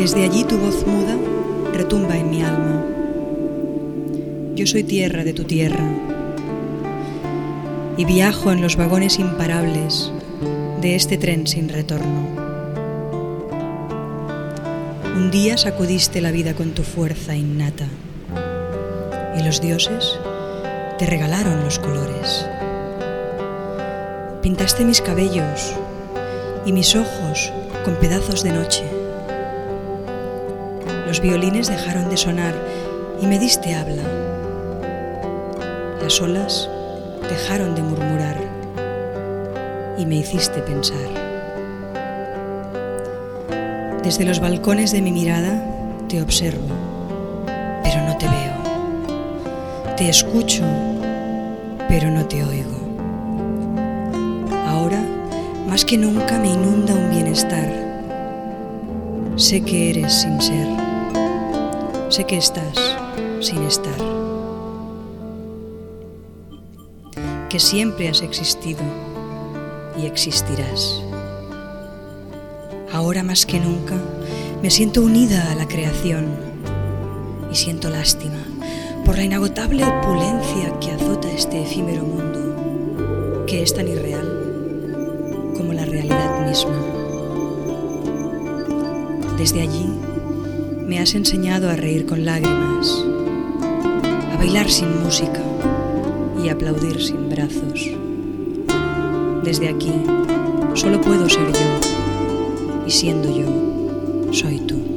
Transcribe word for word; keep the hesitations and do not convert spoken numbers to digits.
Desde allí tu voz muda retumba en mi alma. Yo soy tierra de tu tierra y viajo en los vagones imparables de este tren sin retorno. Un día sacudiste la vida con tu fuerza innata y los dioses te regalaron los colores. Pintaste mis cabellos y mis ojos con pedazos de noche. Los violines dejaron de sonar y me diste habla. Las olas dejaron de murmurar y me hiciste pensar. Desde los balcones de mi mirada te observo, pero no te veo. Te escucho, pero no te oigo. Ahora, más que nunca, me inunda un bienestar. Sé que eres sin ser. Sé que estás sin estar. Que siempre has existido y existirás. Ahora más que nunca me siento unida a la creación y siento lástima por la inagotable opulencia que azota este efímero mundo, que es tan irreal como la realidad misma. Desde allí me has enseñado a reír con lágrimas, a bailar sin música y a aplaudir sin brazos. Desde aquí solo puedo ser yo, y siendo yo, soy tú.